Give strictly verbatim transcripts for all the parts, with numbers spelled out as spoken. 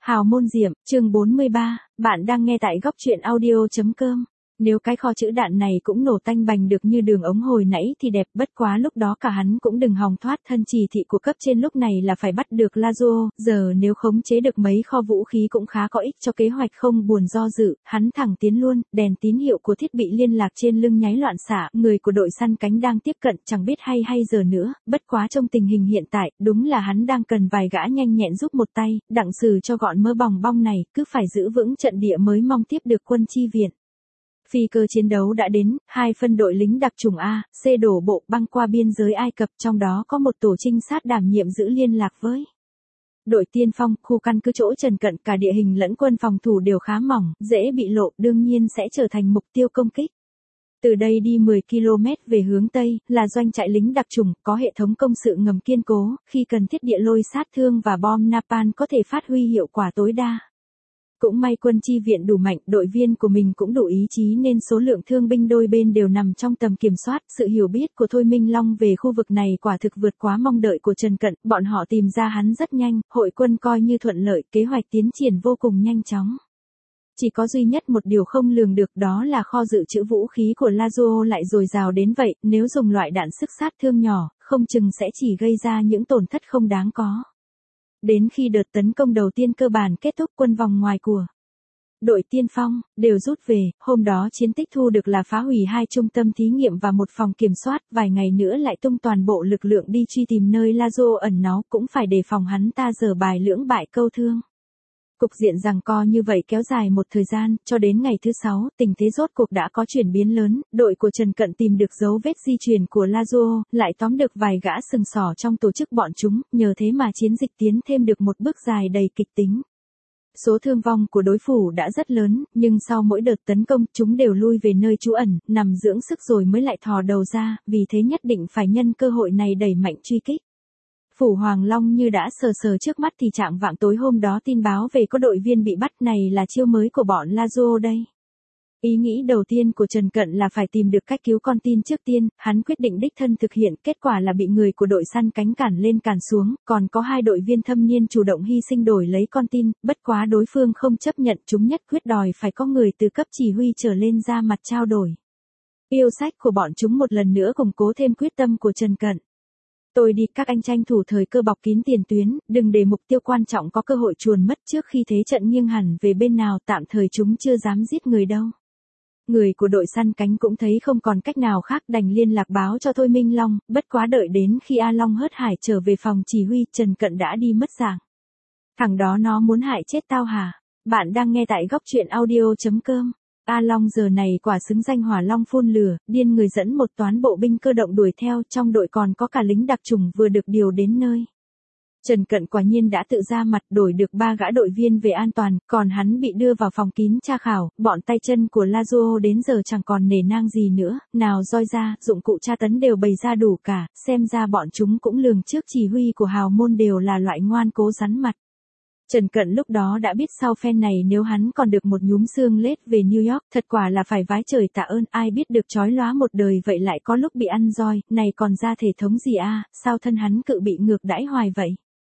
Hào môn diệm, chương bốn mươi ba, bạn đang nghe tại góc truyện audio.com. Nếu cái kho chữ đạn này cũng nổ tanh bành được như đường ống hồi nãy thì đẹp, bất quá lúc đó cả hắn cũng đừng hòng thoát thân, chỉ thị của cấp trên lúc này là phải bắt được Lazo, giờ nếu khống chế được mấy kho vũ khí cũng khá có ích cho kế hoạch, không buồn do dự, hắn thẳng tiến luôn, đèn tín hiệu của thiết bị liên lạc trên lưng nháy loạn xạ, người của đội săn cánh đang tiếp cận, chẳng biết hay hay giờ nữa, bất quá trong tình hình hiện tại, đúng là hắn đang cần vài gã nhanh nhẹn giúp một tay, đặng xử cho gọn mớ bòng bong này, cứ phải giữ vững trận địa mới mong tiếp được quân chi viện. Phi cơ chiến đấu đã đến, hai phân đội lính đặc chủng A, C đổ bộ băng qua biên giới Ai Cập, trong đó có một tổ trinh sát đảm nhiệm giữ liên lạc với đội tiên phong. Khu căn cứ chỗ Trần Cận, cả địa hình lẫn quân phòng thủ đều khá mỏng, dễ bị lộ, đương nhiên sẽ trở thành mục tiêu công kích. Từ đây đi mười ki lô mét về hướng Tây, là doanh trại lính đặc chủng, có hệ thống công sự ngầm kiên cố, khi cần thiết địa lôi sát thương và bom napalm có thể phát huy hiệu quả tối đa. Cũng may quân chi viện đủ mạnh, đội viên của mình cũng đủ ý chí nên số lượng thương binh đôi bên đều nằm trong tầm kiểm soát. Sự hiểu biết của Thôi Minh Long về khu vực này quả thực vượt quá mong đợi của Trần Cận, bọn họ tìm ra hắn rất nhanh, hội quân coi như thuận lợi, kế hoạch tiến triển vô cùng nhanh chóng. Chỉ có duy nhất một điều không lường được, đó là kho dự trữ vũ khí của Lazo lại dồi dào đến vậy, nếu dùng loại đạn sức sát thương nhỏ, không chừng sẽ chỉ gây ra những tổn thất không đáng có. Đến khi đợt tấn công đầu tiên cơ bản kết thúc, quân vòng ngoài của đội tiên phong đều rút về. Hôm đó chiến tích thu được là phá hủy hai trung tâm thí nghiệm và một phòng kiểm soát, vài ngày nữa lại tung toàn bộ lực lượng đi truy tìm nơi Lazo ẩn náu, cũng phải đề phòng hắn ta giở bài lưỡng bại câu thương. Cục diện giằng co như vậy kéo dài một thời gian, cho đến ngày thứ sáu, tình thế rốt cuộc đã có chuyển biến lớn, đội của Trần Cận tìm được dấu vết di chuyển của Lazo, lại tóm được vài gã sừng sỏ trong tổ chức bọn chúng, nhờ thế mà chiến dịch tiến thêm được một bước dài đầy kịch tính. Số thương vong của đối phủ đã rất lớn, nhưng sau mỗi đợt tấn công, chúng đều lui về nơi trú ẩn, nằm dưỡng sức rồi mới lại thò đầu ra, vì thế nhất định phải nhân cơ hội này đẩy mạnh truy kích. Phủ Hoàng Long như đã sờ sờ trước mắt thì trạng vạng tối hôm đó tin báo về có đội viên bị bắt, này là chiêu mới của bọn Lazo đây. Ý nghĩ đầu tiên của Trần Cận là phải tìm được cách cứu con tin trước tiên, hắn quyết định đích thân thực hiện, kết quả là bị người của đội săn cánh cản lên cản xuống, còn có hai đội viên thâm niên chủ động hy sinh đổi lấy con tin, bất quá đối phương không chấp nhận, chúng nhất quyết đòi phải có người từ cấp chỉ huy trở lên ra mặt trao đổi. Yêu sách của bọn chúng một lần nữa củng cố thêm quyết tâm của Trần Cận. Tôi đi, các anh tranh thủ thời cơ bọc kín tiền tuyến, đừng để mục tiêu quan trọng có cơ hội chuồn mất trước khi thế trận nghiêng hẳn về bên nào, tạm thời chúng chưa dám giết người đâu. Người của đội săn cánh cũng thấy không còn cách nào khác, đành liên lạc báo cho Thôi Minh Long, bất quá đợi đến khi A Long hớt hải trở về phòng chỉ huy, Trần Cận đã đi mất dạng. Thằng đó nó muốn hại chết tao hả? Bạn đang nghe tại góc truyện audio.com. A Long giờ này quả xứng danh hỏa long phun lửa, điên người dẫn một toán bộ binh cơ động đuổi theo, trong đội còn có cả lính đặc chủng vừa được điều đến nơi. Trần Cận quả nhiên đã tự ra mặt đổi được ba gã đội viên về an toàn, còn hắn bị đưa vào phòng kín tra khảo, bọn tay chân của Lazo đến giờ chẳng còn nể nang gì nữa, nào roi ra, dụng cụ tra tấn đều bày ra đủ cả, xem ra bọn chúng cũng lường trước chỉ huy của hào môn đều là loại ngoan cố rắn mặt. Trần Cận lúc đó đã biết sau phen này nếu hắn còn được một nhúm xương lết về New York, thật quả là phải vái trời tạ ơn, ai biết được chói lóa một đời vậy lại có lúc bị ăn roi, này còn ra thể thống gì a, à, sao thân hắn cự bị ngược đãi hoài vậy?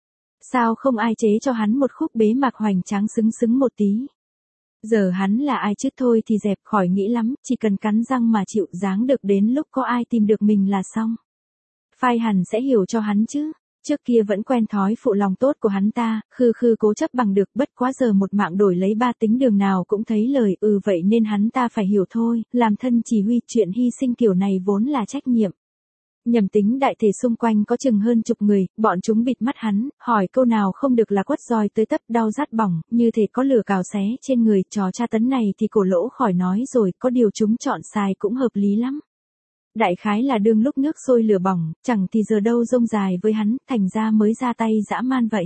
Sao không ai chế cho hắn một khúc bế mạc hoành tráng xứng xứng một tí? Giờ hắn là ai chứ, thôi thì dẹp, khỏi nghĩ lắm, chỉ cần cắn răng mà chịu, dáng được đến lúc có ai tìm được mình là xong. Phai hẳn sẽ hiểu cho hắn chứ. Trước kia vẫn quen thói phụ lòng tốt của hắn ta, khư khư cố chấp bằng được, bất quá giờ một mạng đổi lấy ba tính đường nào cũng thấy lời, ừ vậy nên hắn ta phải hiểu thôi, làm thân chỉ huy, chuyện hy sinh kiểu này vốn là trách nhiệm. Nhầm tính đại thể xung quanh có chừng hơn chục người, bọn chúng bịt mắt hắn, hỏi câu nào không được là quất roi tới tấp đau rát bỏng, như thể có lửa cào xé trên người, trò tra tấn này thì cổ lỗ khỏi nói rồi, có điều chúng chọn xài cũng hợp lý lắm. Đại khái là đương lúc nước sôi lửa bỏng, chẳng thì giờ đâu rông dài với hắn, thành ra mới ra tay dã man vậy.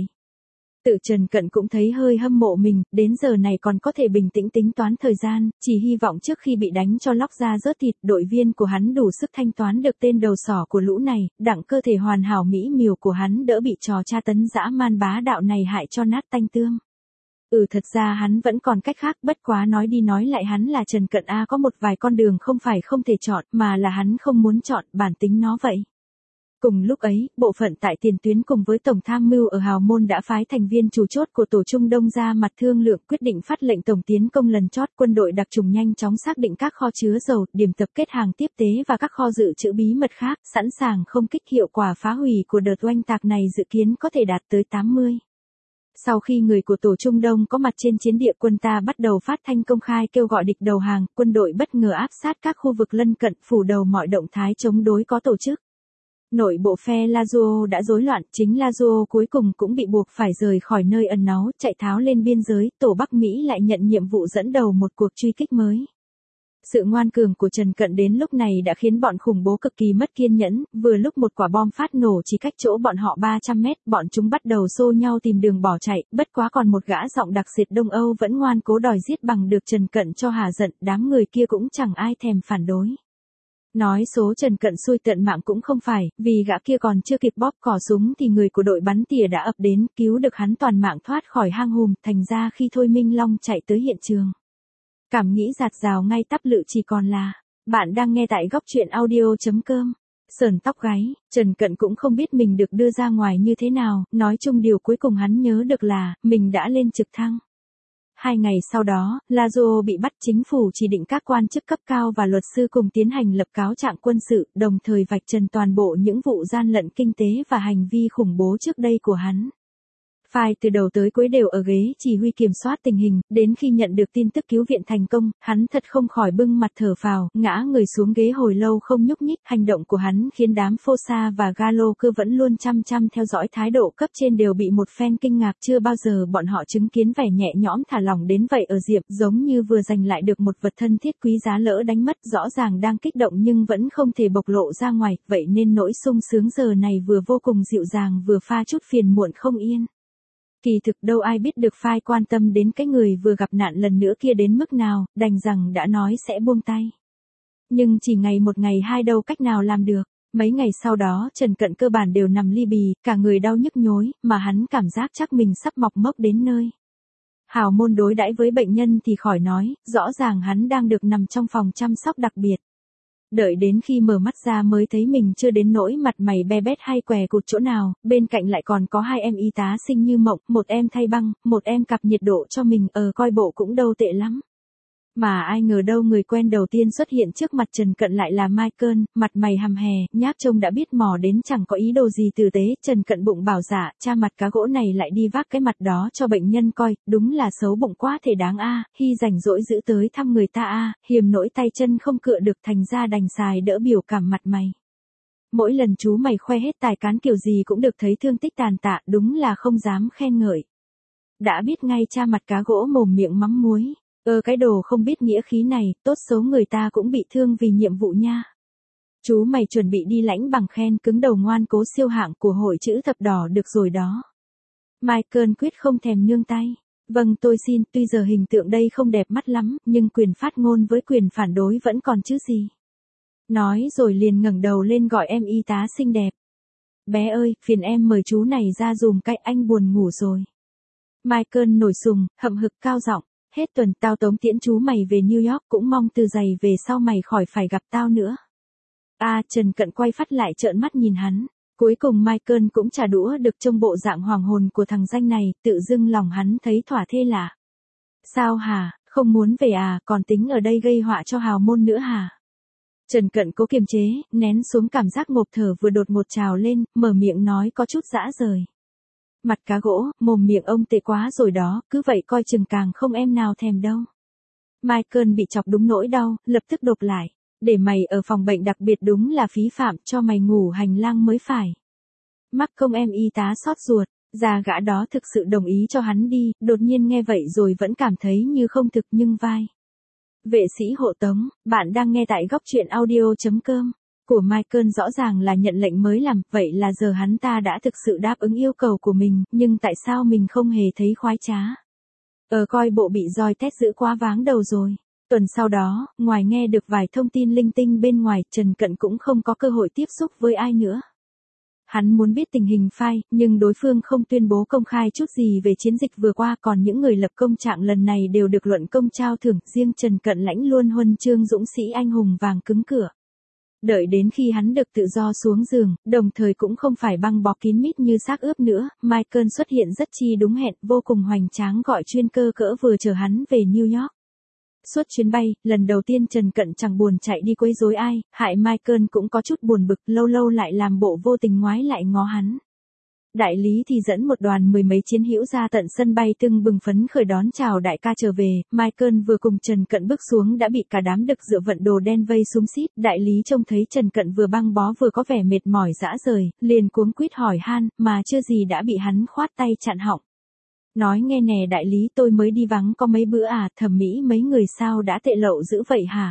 Tự Trần Cận cũng thấy hơi hâm mộ mình, đến giờ này còn có thể bình tĩnh tính toán thời gian, chỉ hy vọng trước khi bị đánh cho lóc da rớt thịt, đội viên của hắn đủ sức thanh toán được tên đầu sỏ của lũ này, đặng cơ thể hoàn hảo mỹ miều của hắn đỡ bị trò tra tấn dã man bá đạo này hại cho nát tanh tương. Ừ thật ra hắn vẫn còn cách khác, bất quá nói đi nói lại hắn là Trần Cận A, có một vài con đường không phải không thể chọn, mà là hắn không muốn chọn, bản tính nó vậy. Cùng lúc ấy, bộ phận tại tiền tuyến cùng với Tổng tham mưu ở Hào Môn đã phái thành viên chủ chốt của Tổ Trung Đông ra mặt thương lượng quyết định phát lệnh tổng tiến công lần chót. Quân đội đặc trùng nhanh chóng xác định các kho chứa dầu, điểm tập kết hàng tiếp tế và các kho dự trữ bí mật khác, sẵn sàng không kích. Hiệu quả phá hủy của đợt oanh tạc này dự kiến có thể đạt tới tám mươi. Sau khi người của Tổ Trung Đông có mặt trên chiến địa, quân ta bắt đầu phát thanh công khai kêu gọi địch đầu hàng, quân đội bất ngờ áp sát các khu vực lân cận, phủ đầu mọi động thái chống đối có tổ chức. Nội bộ phe Lazio đã rối loạn, chính Lazio cuối cùng cũng bị buộc phải rời khỏi nơi ẩn náu, chạy tháo lên biên giới. Tổ Bắc Mỹ lại nhận nhiệm vụ dẫn đầu một cuộc truy kích mới. Sự ngoan cường của Trần Cận đến lúc này đã khiến bọn khủng bố cực kỳ mất kiên nhẫn, vừa lúc một quả bom phát nổ chỉ cách chỗ bọn họ ba trăm mét, bọn chúng bắt đầu xô nhau tìm đường bỏ chạy, bất quá còn một gã giọng đặc diệt Đông Âu vẫn ngoan cố đòi giết bằng được Trần Cận cho hả giận, đám người kia cũng chẳng ai thèm phản đối. Nói số Trần Cận xui tận mạng cũng không phải, vì gã kia còn chưa kịp bóp cò súng thì người của đội bắn tỉa đã ập đến, cứu được hắn toàn mạng thoát khỏi hang hùm, thành ra khi Thôi Minh Long chạy tới hiện trường. Cảm nghĩ dạt dào ngay tắp lự chỉ còn là, bạn đang nghe tại góc truyện audio chấm com. Sờn tóc gáy, Trần Cận cũng không biết mình được đưa ra ngoài như thế nào, nói chung điều cuối cùng hắn nhớ được là, mình đã lên trực thăng. Hai ngày sau đó, Lazio bị bắt, chính phủ chỉ định các quan chức cấp cao và luật sư cùng tiến hành lập cáo trạng quân sự, đồng thời vạch trần toàn bộ những vụ gian lận kinh tế và hành vi khủng bố trước đây của hắn. Phai từ đầu tới cuối đều ở ghế chỉ huy kiểm soát tình hình, đến khi nhận được tin tức cứu viện thành công, hắn thật không khỏi bưng mặt thở phào, ngã người xuống ghế hồi lâu không nhúc nhích. Hành động của hắn khiến đám Fossa và Gallo cứ vẫn luôn chăm chăm theo dõi, thái độ cấp trên đều bị một phen kinh ngạc, chưa bao giờ bọn họ chứng kiến vẻ nhẹ nhõm thả lỏng đến vậy ở Diệp, giống như vừa giành lại được một vật thân thiết quý giá lỡ đánh mất, rõ ràng đang kích động nhưng vẫn không thể bộc lộ ra ngoài, vậy nên nỗi sung sướng giờ này vừa vô cùng dịu dàng vừa pha chút phiền muộn không yên. Kỳ thực đâu ai biết được Phai quan tâm đến cái người vừa gặp nạn lần nữa kia đến mức nào, đành rằng đã nói sẽ buông tay. Nhưng chỉ ngày một ngày hai đâu cách nào làm được. Mấy ngày sau đó Trần Cận cơ bản đều nằm li bì, cả người đau nhức nhối, mà hắn cảm giác chắc mình sắp mọc mốc đến nơi. Hào Môn đối đãi với bệnh nhân thì khỏi nói, rõ ràng hắn đang được nằm trong phòng chăm sóc đặc biệt. Đợi đến khi mở mắt ra mới thấy mình chưa đến nỗi mặt mày be bét hay què cụt chỗ nào, bên cạnh lại còn có hai em y tá xinh như mộng, một em thay băng, một em cặp nhiệt độ cho mình, ờ coi bộ cũng đâu tệ lắm. Mà ai ngờ đâu người quen đầu tiên xuất hiện trước mặt Trần Cận lại là Michael, mặt mày hầm hè, nhác trông đã biết mò đến chẳng có ý đồ gì tử tế. Trần Cận bụng bảo dạ, cha mặt cá gỗ này lại đi vác cái mặt đó cho bệnh nhân coi, đúng là xấu bụng quá thể đáng a, khi rảnh rỗi giữ tới thăm người ta a, hiềm nỗi tay chân không cựa được thành ra đành xài đỡ biểu cảm mặt mày. Mỗi lần chú mày khoe hết tài cán kiểu gì cũng được thấy thương tích tàn tạ, đúng là không dám khen ngợi. Đã biết ngay cha mặt cá gỗ mồm miệng mắm muối. Ơ cái đồ không biết nghĩa khí này, tốt xấu người ta cũng bị thương vì nhiệm vụ nha. Chú mày chuẩn bị đi lãnh bằng khen, cứng đầu ngoan cố siêu hạng của hội chữ thập đỏ được rồi đó. Michael quyết không thèm nương tay. Vâng tôi xin, tuy giờ hình tượng đây không đẹp mắt lắm, nhưng quyền phát ngôn với quyền phản đối vẫn còn chứ gì. Nói rồi liền ngẩng đầu lên gọi em y tá xinh đẹp. Bé ơi, phiền em mời chú này ra dùm cái, anh buồn ngủ rồi. Michael nổi sùng, hậm hực cao giọng. Hết tuần tao tống tiễn chú mày về New York, cũng mong từ giày về sau mày khỏi phải gặp tao nữa. A à, Trần Cận quay phát lại trợn mắt nhìn hắn. Cuối cùng Michael cũng trả đũa được trông bộ dạng hoàng hồn của thằng danh này, tự dưng lòng hắn thấy thỏa thê lạ. Sao hả, không muốn về à, còn tính ở đây gây họa cho Hào Môn nữa hả? Trần Cận cố kiềm chế, nén xuống cảm giác ngộp thở vừa đột ngột trào lên, mở miệng nói có chút dã rời. Mặt cá gỗ, mồm miệng ông tệ quá rồi đó, cứ vậy coi chừng càng không em nào thèm đâu. Michael bị chọc đúng nỗi đau, lập tức đột lại. Để mày ở phòng bệnh đặc biệt đúng là phí phạm, cho mày ngủ hành lang mới phải. Mắc công em y tá xót ruột, già gã đó thực sự đồng ý cho hắn đi, đột nhiên nghe vậy rồi vẫn cảm thấy như không thực nhưng vai. Vệ sĩ hộ tống, bạn đang nghe tại góc truyện audio chấm com. Của Michael rõ ràng là nhận lệnh mới làm, vậy là giờ hắn ta đã thực sự đáp ứng yêu cầu của mình, nhưng tại sao mình không hề thấy khoái trá? Ờ coi bộ bị roi tét giữ quá váng đầu rồi. Tuần sau đó, ngoài nghe được vài thông tin linh tinh bên ngoài, Trần Cận cũng không có cơ hội tiếp xúc với ai nữa. Hắn muốn biết tình hình Phai, nhưng đối phương không tuyên bố công khai chút gì về chiến dịch vừa qua, còn những người lập công trạng lần này đều được luận công trao thưởng, riêng Trần Cận lãnh luôn huân chương dũng sĩ anh hùng vàng cứng cửa. Đợi đến khi hắn được tự do xuống giường, đồng thời cũng không phải băng bó kín mít như xác ướp nữa, Michael xuất hiện rất chi đúng hẹn, vô cùng hoành tráng gọi chuyên cơ cỡ vừa chở hắn về New York. Suốt chuyến bay, lần đầu tiên Trần Cận chẳng buồn chạy đi quấy rối ai, hại Michael cũng có chút buồn bực, lâu lâu lại làm bộ vô tình ngoái lại ngó hắn. Đại lý thì dẫn một đoàn mười mấy chiến hữu ra tận sân bay tưng bừng phấn khởi đón chào đại ca trở về, Michael vừa cùng Trần Cận bước xuống đã bị cả đám đực dựa vận đồ đen vây xúm xít, đại lý trông thấy Trần Cận vừa băng bó vừa có vẻ mệt mỏi dã rời, liền cuống quýt hỏi han, mà chưa gì đã bị hắn khoát tay chặn họng. Nói nghe nè đại lý, tôi mới đi vắng có mấy bữa à, thẩm mỹ mấy người sao đã tệ lậu dữ vậy hả?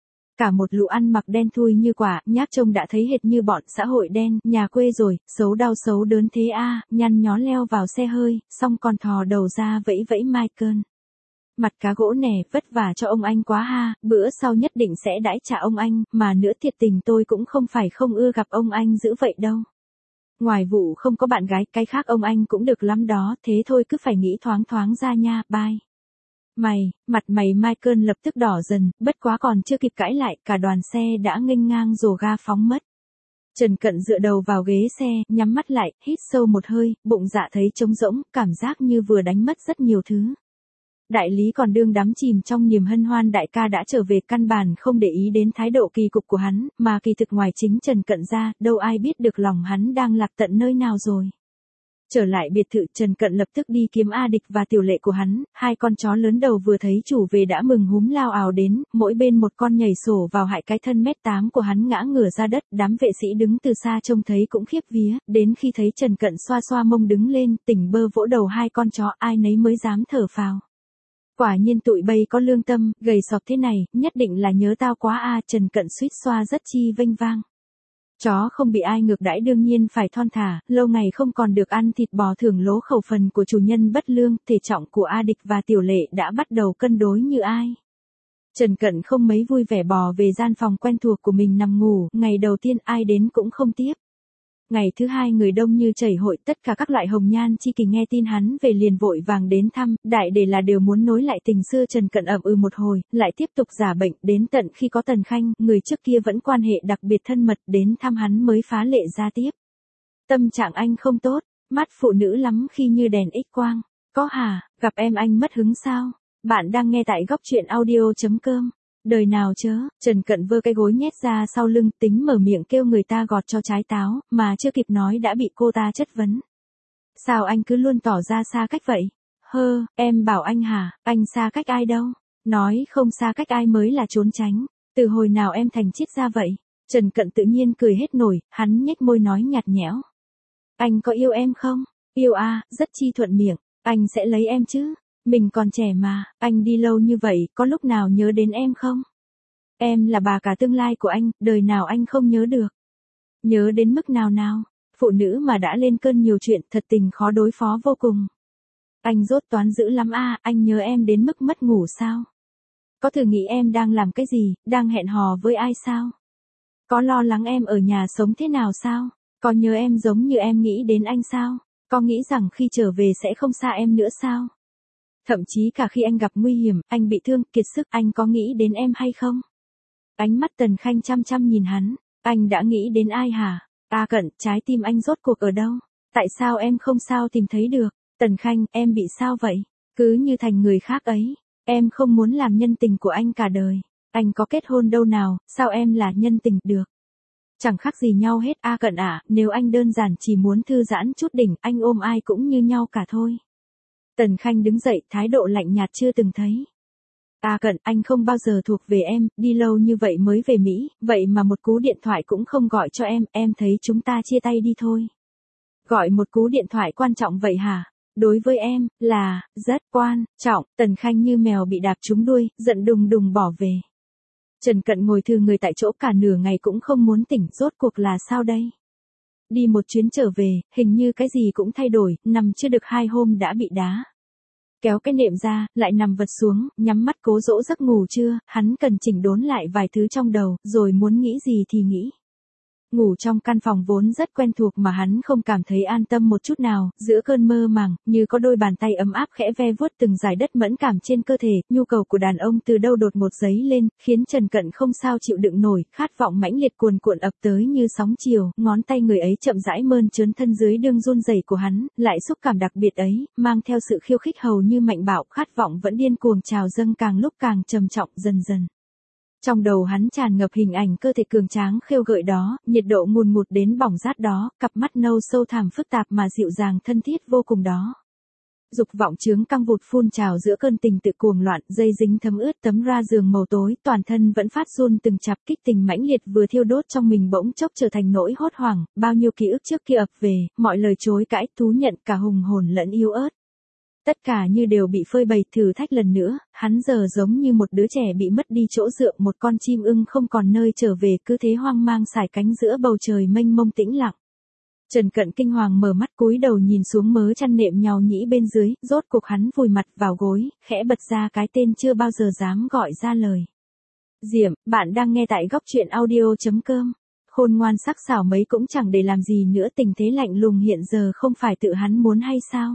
Cả một lũ ăn mặc đen thui như quả, nhác trông đã thấy hệt như bọn xã hội đen, nhà quê rồi, xấu đau xấu đớn thế a, nhăn nhó leo vào xe hơi, xong còn thò đầu ra vẫy vẫy Michael. Mặt cá gỗ nè, vất vả cho ông anh quá ha, bữa sau nhất định sẽ đãi trả ông anh, mà nữa thiệt tình tôi cũng không phải không ưa gặp ông anh dữ vậy đâu. Ngoài vụ không có bạn gái, cái khác ông anh cũng được lắm đó, thế thôi cứ phải nghĩ thoáng thoáng ra nha, bye. Mày, mặt mày Michael lập tức đỏ dần, bất quá còn chưa kịp cãi lại, cả đoàn xe đã nghênh ngang rồ ga phóng mất. Trần Cận dựa đầu vào ghế xe, nhắm mắt lại, hít sâu một hơi, bụng dạ thấy trống rỗng, cảm giác như vừa đánh mất rất nhiều thứ. Đại lý còn đương đắm chìm trong niềm hân hoan đại ca đã trở về, căn bản không để ý đến thái độ kỳ cục của hắn, mà kỳ thực ngoài chính Trần Cận ra, đâu ai biết được lòng hắn đang lạc tận nơi nào rồi. Trở lại biệt thự, Trần Cận lập tức đi kiếm A Địch và tiểu lệ của hắn, hai con chó lớn đầu vừa thấy chủ về đã mừng húm lao ào đến, mỗi bên một con nhảy sổ vào hại cái thân mét tám của hắn ngã ngửa ra đất, đám vệ sĩ đứng từ xa trông thấy cũng khiếp vía, đến khi thấy Trần Cận xoa xoa mông đứng lên, tỉnh bơ vỗ đầu hai con chó, ai nấy mới dám thở phào. Quả nhiên tụi bay có lương tâm, gầy sọp thế này, nhất định là nhớ tao quá a, Trần Cận suýt xoa rất chi vênh vang. Chó không bị ai ngược đãi đương nhiên phải thon thả, lâu ngày không còn được ăn thịt bò thưởng lố khẩu phần của chủ nhân bất lương, thể trọng của A Địch và tiểu lệ đã bắt đầu cân đối như ai. Trần Cận không mấy vui vẻ bò về gian phòng quen thuộc của mình nằm ngủ, ngày đầu tiên ai đến cũng không tiếp. Ngày thứ hai người đông như chảy hội, tất cả các loại hồng nhan chi kỷ nghe tin hắn về liền vội vàng đến thăm, đại để là đều muốn nối lại tình xưa. Trần Cận ậm ừ một hồi, lại tiếp tục giả bệnh, đến tận khi có Tần Khanh, người trước kia vẫn quan hệ đặc biệt thân mật, đến thăm hắn mới phá lệ ra tiếp. Tâm trạng anh không tốt, mắt phụ nữ lắm khi như đèn X quang. Có hả, gặp em anh mất hứng sao? Bạn đang nghe tại góc truyện audio chấm com. Đời nào chớ, Trần Cận vơ cái gối nhét ra sau lưng, tính mở miệng kêu người ta gọt cho trái táo, mà chưa kịp nói đã bị cô ta chất vấn. Sao anh cứ luôn tỏ ra xa cách vậy? Hơ, em bảo anh hả, anh xa cách ai đâu? Nói không xa cách ai mới là trốn tránh. Từ hồi nào em thành triết ra vậy? Trần Cận tự nhiên cười hết nổi, hắn nhếch môi nói nhạt nhẽo. Anh có yêu em không? Yêu à, rất chi thuận miệng, anh sẽ lấy em chứ. Mình còn trẻ mà, anh đi lâu như vậy, có lúc nào nhớ đến em không? Em là bà cả tương lai của anh, đời nào anh không nhớ được. Nhớ đến mức nào nào? Phụ nữ mà đã lên cơn nhiều chuyện, thật tình khó đối phó vô cùng. Anh dốt toán dữ lắm à, anh nhớ em đến mức mất ngủ sao? Có thử nghĩ em đang làm cái gì, đang hẹn hò với ai sao? Có lo lắng em ở nhà sống thế nào sao? Có nhớ em giống như em nghĩ đến anh sao? Có nghĩ rằng khi trở về sẽ không xa em nữa sao? Thậm chí cả khi anh gặp nguy hiểm, anh bị thương, kiệt sức, anh có nghĩ đến em hay không? Ánh mắt Tần Khanh chăm chăm nhìn hắn, anh đã nghĩ đến ai hả? A Cận, trái tim anh rốt cuộc ở đâu? Tại sao em không sao tìm thấy được? Tần Khanh, em bị sao vậy? Cứ như thành người khác ấy, em không muốn làm nhân tình của anh cả đời. Anh có kết hôn đâu nào, sao em là nhân tình được? Chẳng khác gì nhau hết A Cận à, nếu anh đơn giản chỉ muốn thư giãn chút đỉnh, anh ôm ai cũng như nhau cả thôi. Tần Khanh đứng dậy, thái độ lạnh nhạt chưa từng thấy. A Cận, anh không bao giờ thuộc về em, đi lâu như vậy mới về Mỹ, vậy mà một cú điện thoại cũng không gọi cho em, em thấy chúng ta chia tay đi thôi. Gọi một cú điện thoại quan trọng vậy hả? Đối với em, là, rất quan trọng. Tần Khanh như mèo bị đạp trúng đuôi, giận đùng đùng bỏ về. Trần Cận ngồi thư người tại chỗ cả nửa ngày cũng không muốn tỉnh, rốt cuộc là sao đây? Đi một chuyến trở về, hình như cái gì cũng thay đổi, nằm chưa được hai hôm đã bị đá. Kéo cái nệm ra, lại nằm vật xuống, nhắm mắt cố dỗ giấc ngủ trưa, hắn cần chỉnh đốn lại vài thứ trong đầu, rồi muốn nghĩ gì thì nghĩ. Ngủ trong căn phòng vốn rất quen thuộc mà hắn không cảm thấy an tâm một chút nào, giữa cơn mơ màng, như có đôi bàn tay ấm áp khẽ ve vuốt từng dải đất mẫn cảm trên cơ thể, nhu cầu của đàn ông từ đâu đột một giấy lên, khiến Trần Cận không sao chịu đựng nổi, khát vọng mãnh liệt cuồn cuộn ập tới như sóng chiều, ngón tay người ấy chậm rãi mơn trớn thân dưới đương run rẩy của hắn, lại xúc cảm đặc biệt ấy, mang theo sự khiêu khích hầu như mạnh bạo, khát vọng vẫn điên cuồng trào dâng càng lúc càng trầm trọng dần dần. Trong đầu hắn tràn ngập hình ảnh cơ thể cường tráng khêu gợi đó, nhiệt độ ngùn ngụt đến bỏng rát đó, cặp mắt nâu sâu thẳm phức tạp mà dịu dàng thân thiết vô cùng đó. Dục vọng chướng căng vụt phun trào giữa cơn tình tự cuồng loạn, dây dính thấm ướt tấm ra giường màu tối, toàn thân vẫn phát run từng chập, kích tình mãnh liệt vừa thiêu đốt trong mình bỗng chốc trở thành nỗi hốt hoảng, bao nhiêu ký ức trước kia ập về, mọi lời chối cãi, thú nhận cả hùng hồn lẫn yếu ớt. Tất cả như đều bị phơi bày thử thách lần nữa, hắn giờ giống như một đứa trẻ bị mất đi chỗ dựa, một con chim ưng không còn nơi trở về, cứ thế hoang mang sải cánh giữa bầu trời mênh mông tĩnh lặng. Trần Cận kinh hoàng mở mắt cúi đầu nhìn xuống mớ chăn nệm nhàu nhĩ bên dưới, rốt cuộc hắn vùi mặt vào gối, khẽ bật ra cái tên chưa bao giờ dám gọi ra lời. Diệm, bạn đang nghe tại góc truyện audio chấm com. Khôn ngoan sắc sảo mấy cũng chẳng để làm gì nữa, tình thế lạnh lùng hiện giờ không phải tự hắn muốn hay sao?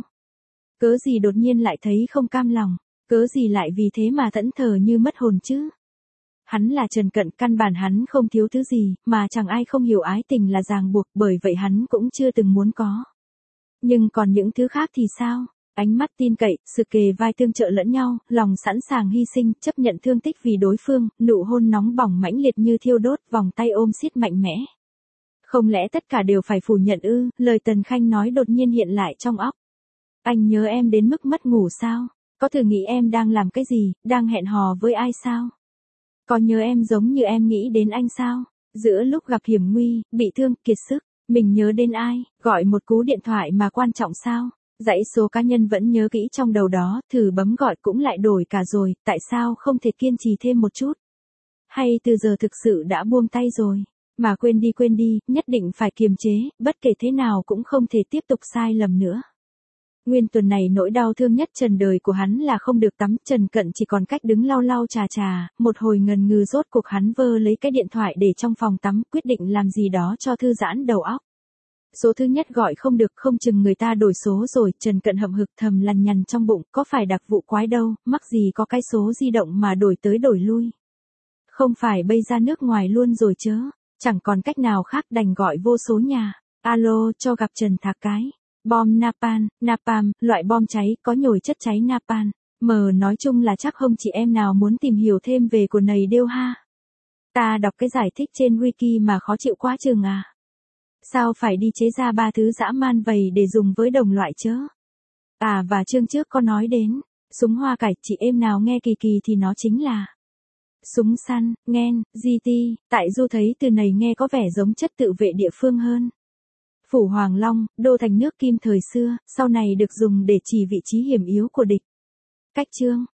Cớ gì đột nhiên lại thấy không cam lòng, cớ gì lại vì thế mà thẫn thờ như mất hồn chứ? Hắn là Trần Cận, căn bản hắn không thiếu thứ gì, mà chẳng ai không hiểu ái tình là ràng buộc, bởi vậy hắn cũng chưa từng muốn có. Nhưng còn những thứ khác thì sao? Ánh mắt tin cậy, sự kề vai tương trợ lẫn nhau, lòng sẵn sàng hy sinh, chấp nhận thương tích vì đối phương, nụ hôn nóng bỏng mãnh liệt như thiêu đốt, vòng tay ôm siết mạnh mẽ. Không lẽ tất cả đều phải phủ nhận ư? Lời Tần Khanh nói đột nhiên hiện lại trong óc. Anh nhớ em đến mức mất ngủ sao? Có thử nghĩ em đang làm cái gì, đang hẹn hò với ai sao? Có nhớ em giống như em nghĩ đến anh sao? Giữa lúc gặp hiểm nguy, bị thương, kiệt sức, mình nhớ đến ai? Gọi một cú điện thoại mà quan trọng sao? Dãy số cá nhân vẫn nhớ kỹ trong đầu đó, thử bấm gọi cũng lại đổi cả rồi, tại sao không thể kiên trì thêm một chút? Hay từ giờ thực sự đã buông tay rồi? Mà quên đi quên đi, nhất định phải kiềm chế, bất kể thế nào cũng không thể tiếp tục sai lầm nữa. Nguyên tuần này nỗi đau thương nhất trần đời của hắn là không được tắm, Trần Cận chỉ còn cách đứng lau lau trà trà, một hồi ngần ngừ rốt cuộc hắn vơ lấy cái điện thoại để trong phòng tắm, quyết định làm gì đó cho thư giãn đầu óc. Số thứ nhất gọi không được, không chừng người ta đổi số rồi, Trần Cận hậm hực thầm lằn nhằn trong bụng, có phải đặc vụ quái đâu, mắc gì có cái số di động mà đổi tới đổi lui. Không phải bây ra nước ngoài luôn rồi chớ, chẳng còn cách nào khác đành gọi vô số nhà, alo cho gặp Trần Thạc cái. Bom napalm, napalm, loại bom cháy, có nhồi chất cháy napalm. Mờ nói chung là chắc không chị em nào muốn tìm hiểu thêm về của này đêu ha. Ta đọc cái giải thích trên wiki mà khó chịu quá chừng à. Sao phải đi chế ra ba thứ dã man vầy để dùng với đồng loại chớ. À và chương trước có nói đến, súng hoa cải, chị em nào nghe kỳ kỳ thì nó chính là súng săn, nghen, giê tê, tại Du thấy từ này nghe có vẻ giống chất tự vệ địa phương hơn. Phủ Hoàng Long, đô thành nước Kim thời xưa, sau này được dùng để chỉ vị trí hiểm yếu của địch. Cách chương,